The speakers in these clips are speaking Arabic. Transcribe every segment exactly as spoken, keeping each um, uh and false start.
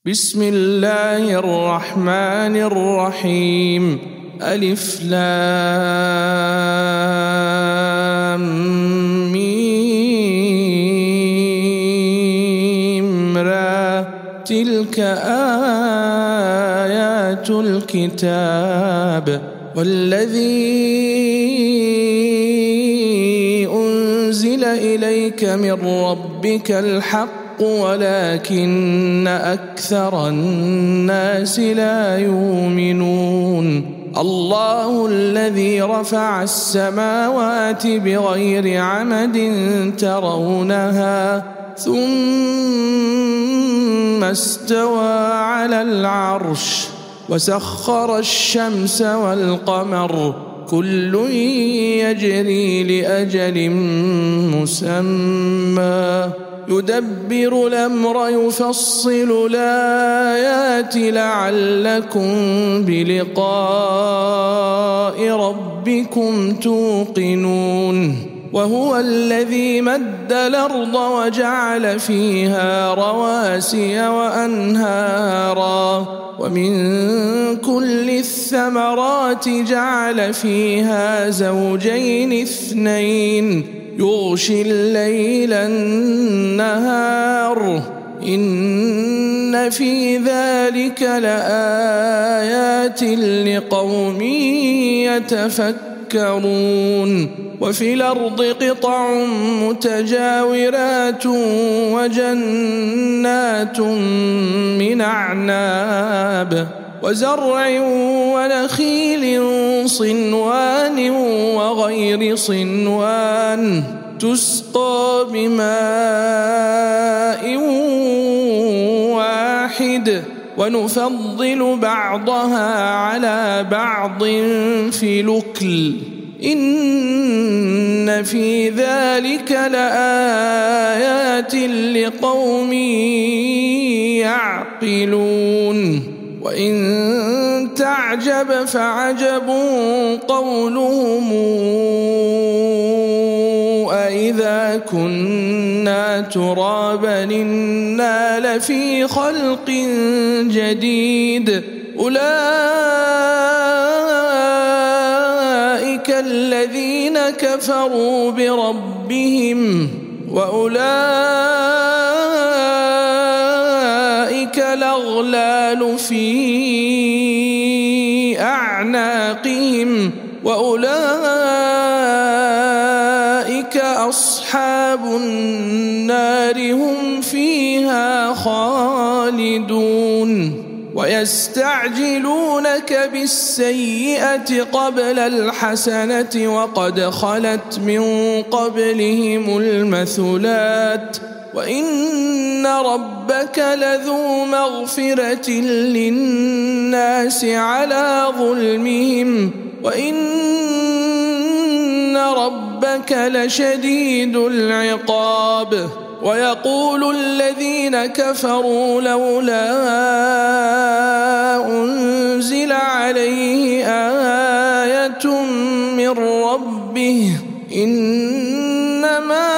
بسم الله الرحمن الرحيم. ألف لام ميم را تلك آيات الكتاب والذي أنزل إليك من ربك الحق ولكن أكثر الناس لا يؤمنون. الله الذي رفع السماوات بغير عمد ترونها ثم استوى على العرش وسخر الشمس والقمر كل يجري لأجل مسمى يدبر الأمر يفصل الآيات لعلكم بلقاء ربكم توقنون. وهو الذي مد الأرض وجعل فيها رواسي وأنهارا ومن كل الثمرات جعل فيها زوجين اثنين يغشي الليل النهار إن في ذلك لآيات لقوم يتفكرون. وفي الأرض قطع متجاورات وجنات من أعناب وزرع ونخيل صنوان وغير صنوان تسقى بماء واحد ونفضل بعضها على بعض في الأكل إن في ذلك لآيات لقوم يعقلون. وإن تعجب فعجب قولهم أإذا كنا ترابا إنا لفي خلق جديد أولئك الذين كفروا بربهم وأولئك الأغلال في أعناقهم وأولئك أصحاب النار هم فيها خالدون. ويستعجلونك بالسيئة قبل الحسنة وقد خلت من قبلهم المثلات وإن ربك لذو مغفرة للناس على ظلمهم وإن ربك لشديد العقاب. ويقول الذين كفروا لولا أنزل عليه آية من ربه إنما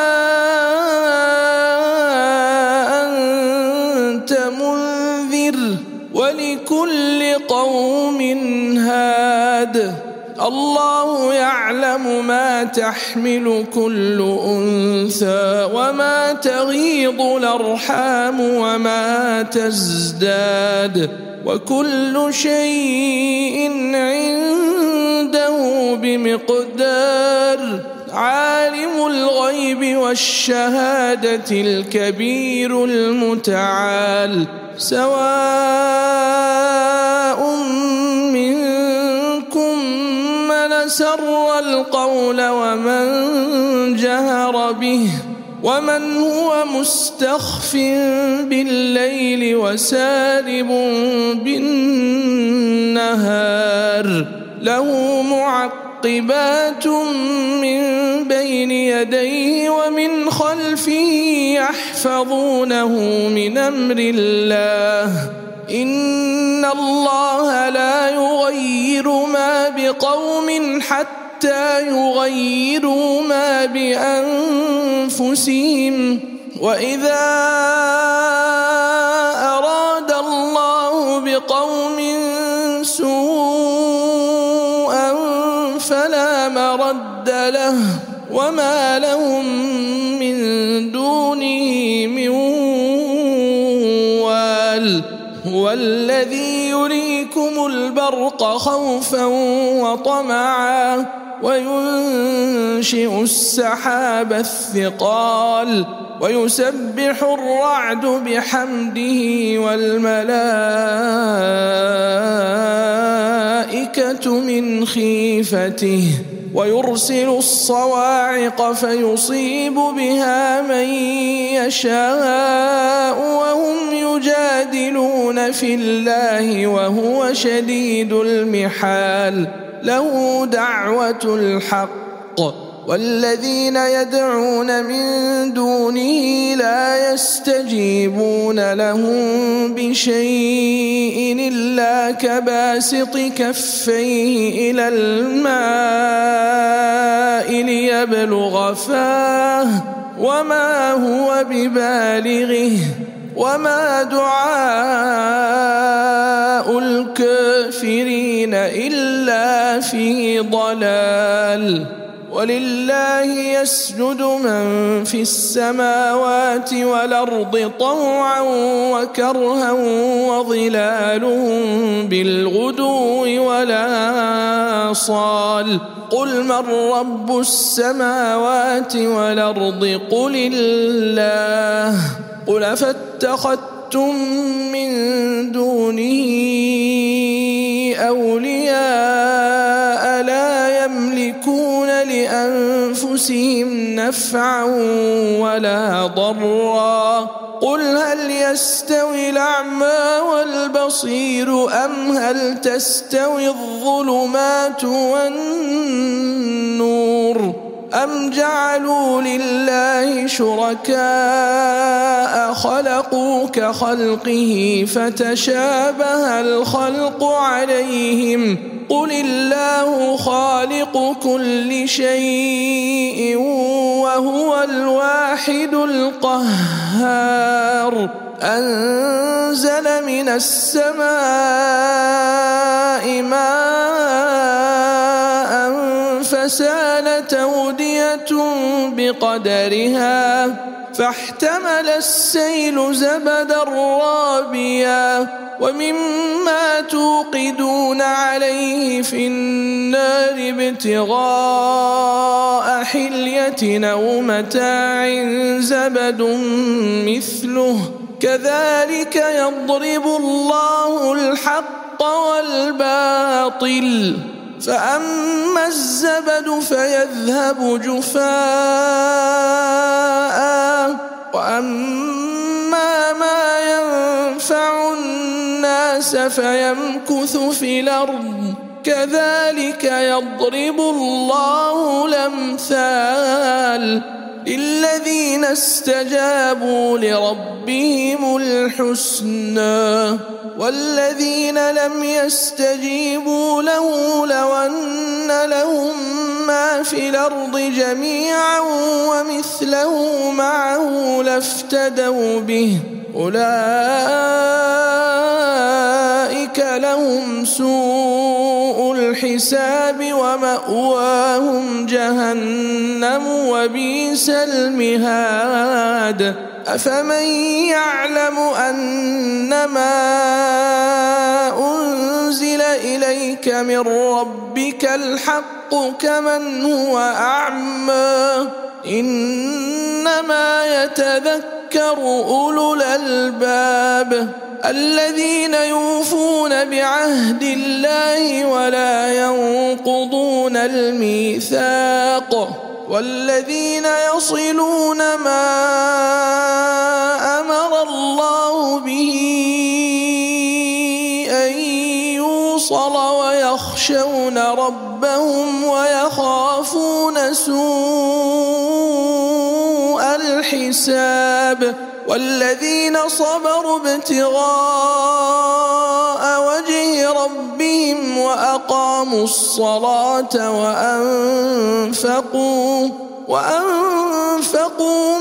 أنت منذر ولكل قوم هاد. الله يعلم ما تحمل كل أنثى وما تغيض الأرحام وما تزداد وكل شيء عنده بمقدار. عالم الغيب والشهادة الكبير المتعال سواء منكم من سر القول ومن جهر به ومن هو مستخف بالليل وسارب بالنهار له معقبات من بين يديه ومن خلفه يحفظونه من أمر الله إن الله لا يغير ما بقوم حتى يغيروا ما بأنفسهم وإذا أراد بقوم سوءا فلا مرد له وما لهم من دونه من وال هو الذي يريكم البرق خوفا وطمعا وينشئ السحاب الثقال ويسبح الرعد بحمده والملائكة من خيفته ويرسل الصواعق فيصيب بها من يشاء وهم يجادلون في الله وهو شديد المحال له دعوة الحق والذين يدعون من دونه لا يستجيبون لهم بشيء إلا كباسط كفيه إلى الماء ليبلغ فاه وما هو ببالغه وما دعاء الكافرين إلا في ضلال ولله يسجد من في السماوات والأرض طوعا وكرها وظلالهم بالغدو والآصال قل من رب السماوات والأرض قل الله قل فاتخذتم من دونه أولياء لا يملكون لأنفسهم نفعا ولا ضرا قل هل يستوي الأعمى والبصير أم هل تستوي الظلمات والنور أم جعلوا لله شركاء خلقوا كخلقه فتشابه الخلق عليهم قل الله خالق كل شيء وهو الواحد القهار أنزل من السماء ماء فسالت أودية بقدرها فاحتمل السيل زبدا رابيا ومما توقدون عليه في النار ابتغاء حلية أو متاع زبد مثله كذلك يضرب الله الحق والباطل فأما الزبد فيذهب جفاء وأما ما ينفع الناس فيمكث في الأرض كذلك يضرب الله الأمثال للذين استجابوا لربهم الحسنى والذين لم يستجيبوا له لو أن لهم ما في الأرض جميعا ومثله معه لافتدوا به أولئك لهم سوء الحساب ومأواهم جهنم وبئس المهاد أفمن يعلم أنما أنزل إليك من ربك الحق كمن هو أعمى إنما يتذكر أولو الألباب الذين يوفون بعهد الله ولا ينقضون الميثاق والذين يصلون ما أمر الله به أن يوصل ويخشون ربهم ويخافون سوء الحساب والذين صبروا ابتغاء وجه ربهم وأقاموا الصلاة وأنفقوا وأنفقوا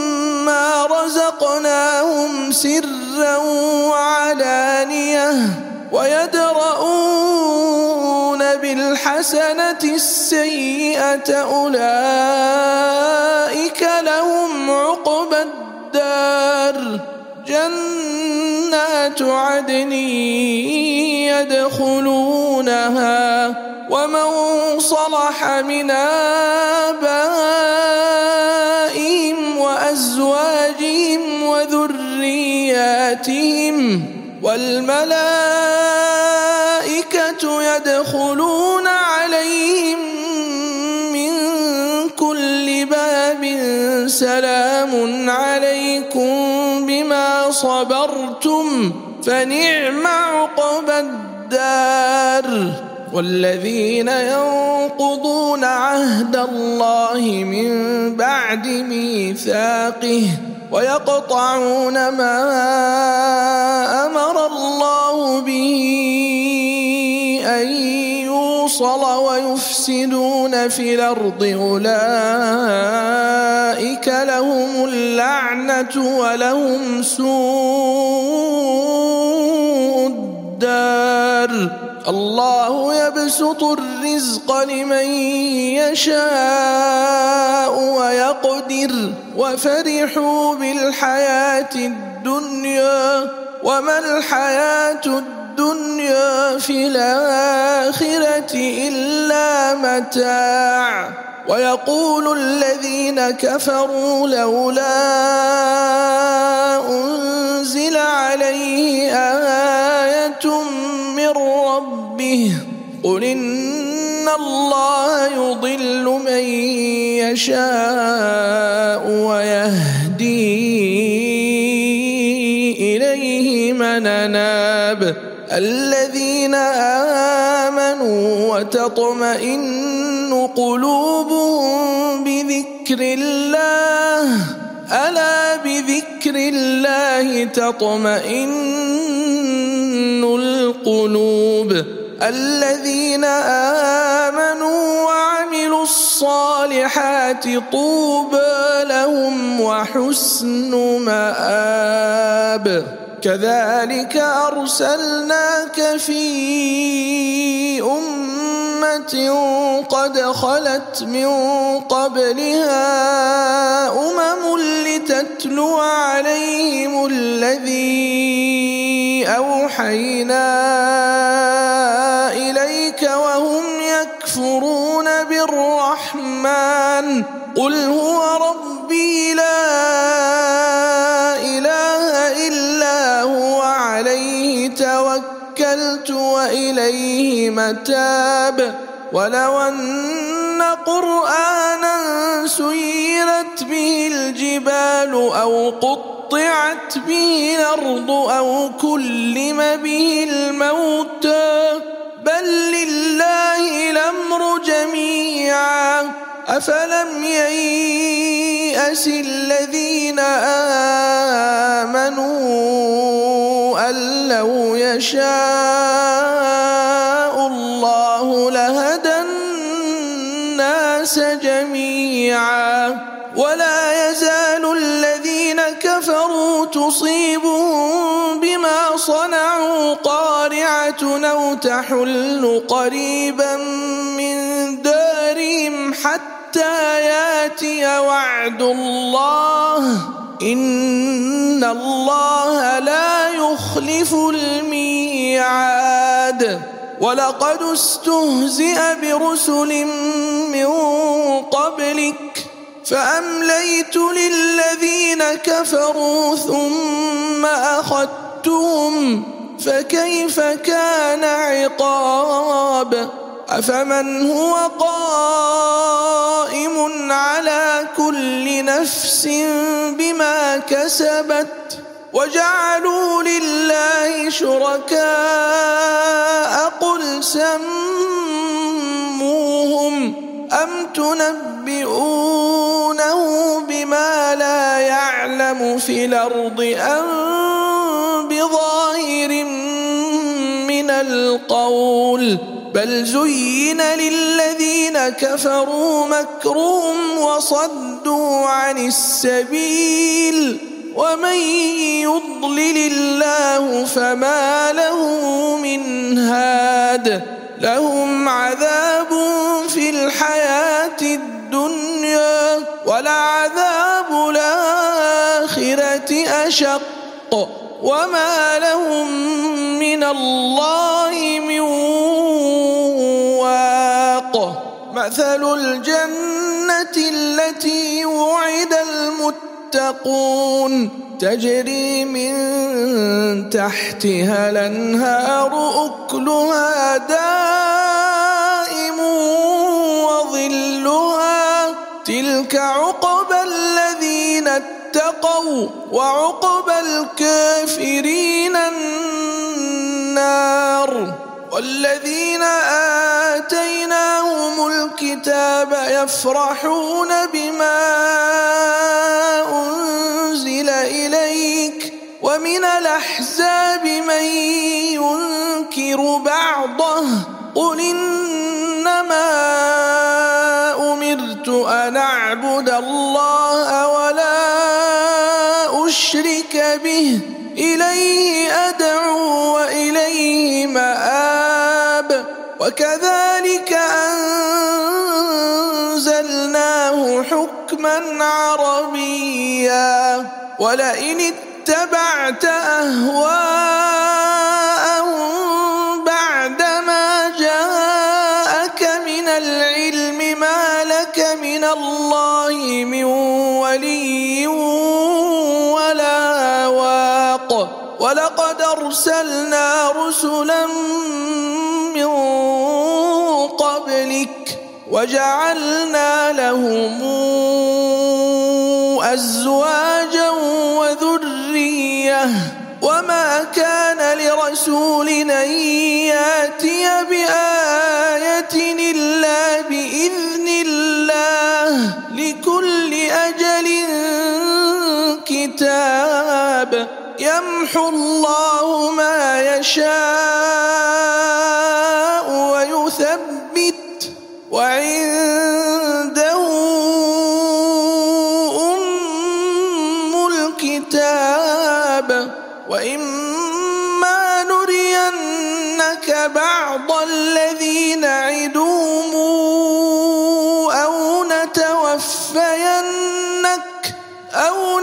مما رزقناهم سرا وعلانية ويدرؤون بالحسنة السيئة أولئك لهم عقبى الدار جنات عدن يدخلونها ومن صلح من آبائهم وأزواجهم وذرياتهم والملائكة يدخلون عليهم من كل باب سلام عليكم بما صبرتم فنعم عقبى الدار والذين ينقضون عهد الله من بعد ميثاقه ويقطعون ما أمر الله به أن يوصل ويفسدون في الأرض أولئك لهم اللعنة ولهم سوء الدار الله يبسط الرزق لمن يشاء ويقدر وفرحوا بالحياة الدنيا وما الحياة الدنيا في الآخرة إلا متاع ويقول الذين كفروا لولا أنزل عليه آية من ربه قل إن الله يضل من يشاء ويهدي إليه من أناب الذين آمنوا وتطمئن قلوبهم بذكر الله ألا بذكر الله تطمئن القلوب الذين آمنوا وعملوا الصالحات طوبى لهم وحسن مآب كذلك أرسلناك في أمة قد خلت من قبلها أمم لتتلو عليهم الذي أوحينا إليك وهم يكفرون بالرحمن قل هو ربي لا إله إلا هو عليه توكلت وإليه متاب ولو أن قرآنا سيرت به الجبال أو قطعت به الأرض أو كلم به الموتى بل لله الأمر جميعا أفلم ييأس الذين آمنوا أن لو يشاء الله لهدى الناس جميعا ولا يزال الذين كفروا تصيبهم بما صنعوا قارعة أو تحل قريبا من دارهم حتى ياتي وعد الله إن الله لا يخلف الميعاد ولقد استهزئ برسل من قبلك فأمليت للذين كفروا ثم أخذتهم فكيف كان عقاب أفمن هو قائم على كل نفس بما كسبت وجعلوا لله شركاء قل سموهم أم تنبئونه بما لا يعلم في الأرض أم بظاهر من القول بل زين للذين كفروا مكرهم وصدوا عن السبيل ومن يضلل الله فما له من هاد لهم عذاب في الحياة الدنيا ولعذاب الآخرة أشق وما لهم من الله من واق مثل الجنة التي وعد المتقون تجري من تحتها الأنهار أكلها دائم وظلها تلك عقبى الذين اتقوا وعقبى الكافرين النار والذين آتيناهم الكتاب يفرحون بما أنزل إليك ومن الأحزاب من ينكر بعضه قل إنما أمرت أن أعبد الله ولا أشرك به إليه أدعو وإليه مآب وكذلك أنزلناه حكما عربيا ولئن اتبعت أهواءهم بعدما جاءك من العلم ما لك من الله من ولي ولا واق ولقد أرسلنا رسلا من قبلك وجعلنا لهم أزواجا وذرية وما كان لرسول أن يأتي بآية إلا بإذن الله لكل أجل كتاب يمحو الله ما يشاء ويثبت وعنده أم الكتاب وإما نرينك بعض الذي نعدهم أو نتوفينك أو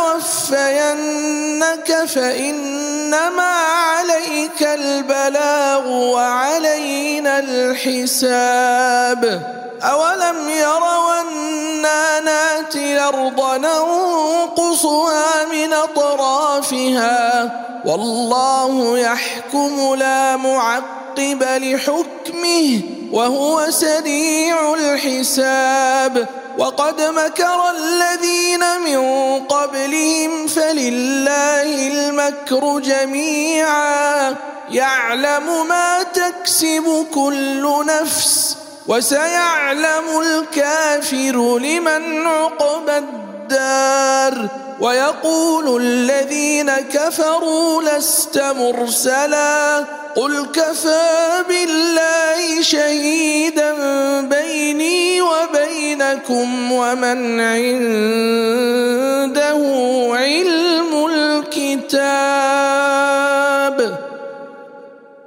نتوفينك فإنما عليك البلاغ وعلينا الحساب أولم يروا أنا ناتي الأرض ننقصها من أطرافها والله يحكم لا معقب لحكمه وهو سريع الحساب وقد مكر الذين من قبلهم فلله المكر جميعا يعلم ما تكسب كل نفس وسيعلم الكافر لمن عقبى الدار ويقول الذين كفروا لست مرسلا قل كفى بالله شهيدا بيني وبينكم ومن عنده علم الكتاب.